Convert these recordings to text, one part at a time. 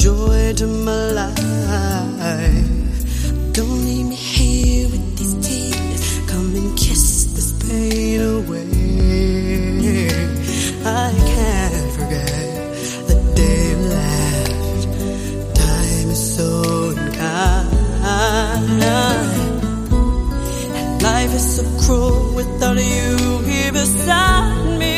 joy to my life. Don't leave me here with these tears. Come and kiss this pain away. I can't forget the day you left. Time is so unkind, and life is so cruel without you here beside me.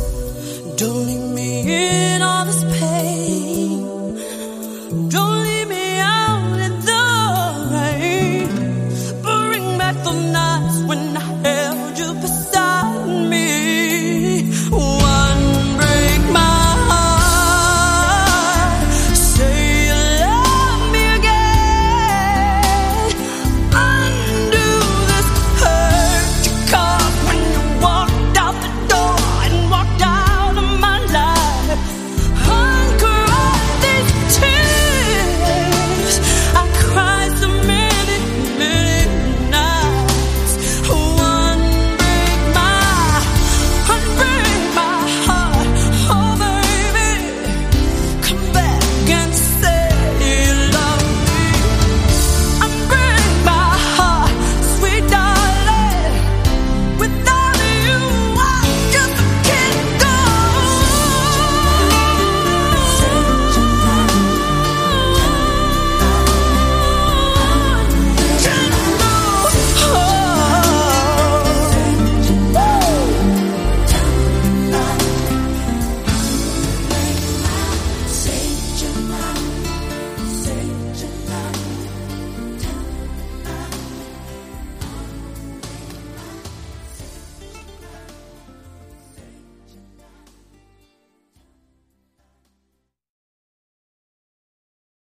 Don't leave me in all this pain. Don't leave me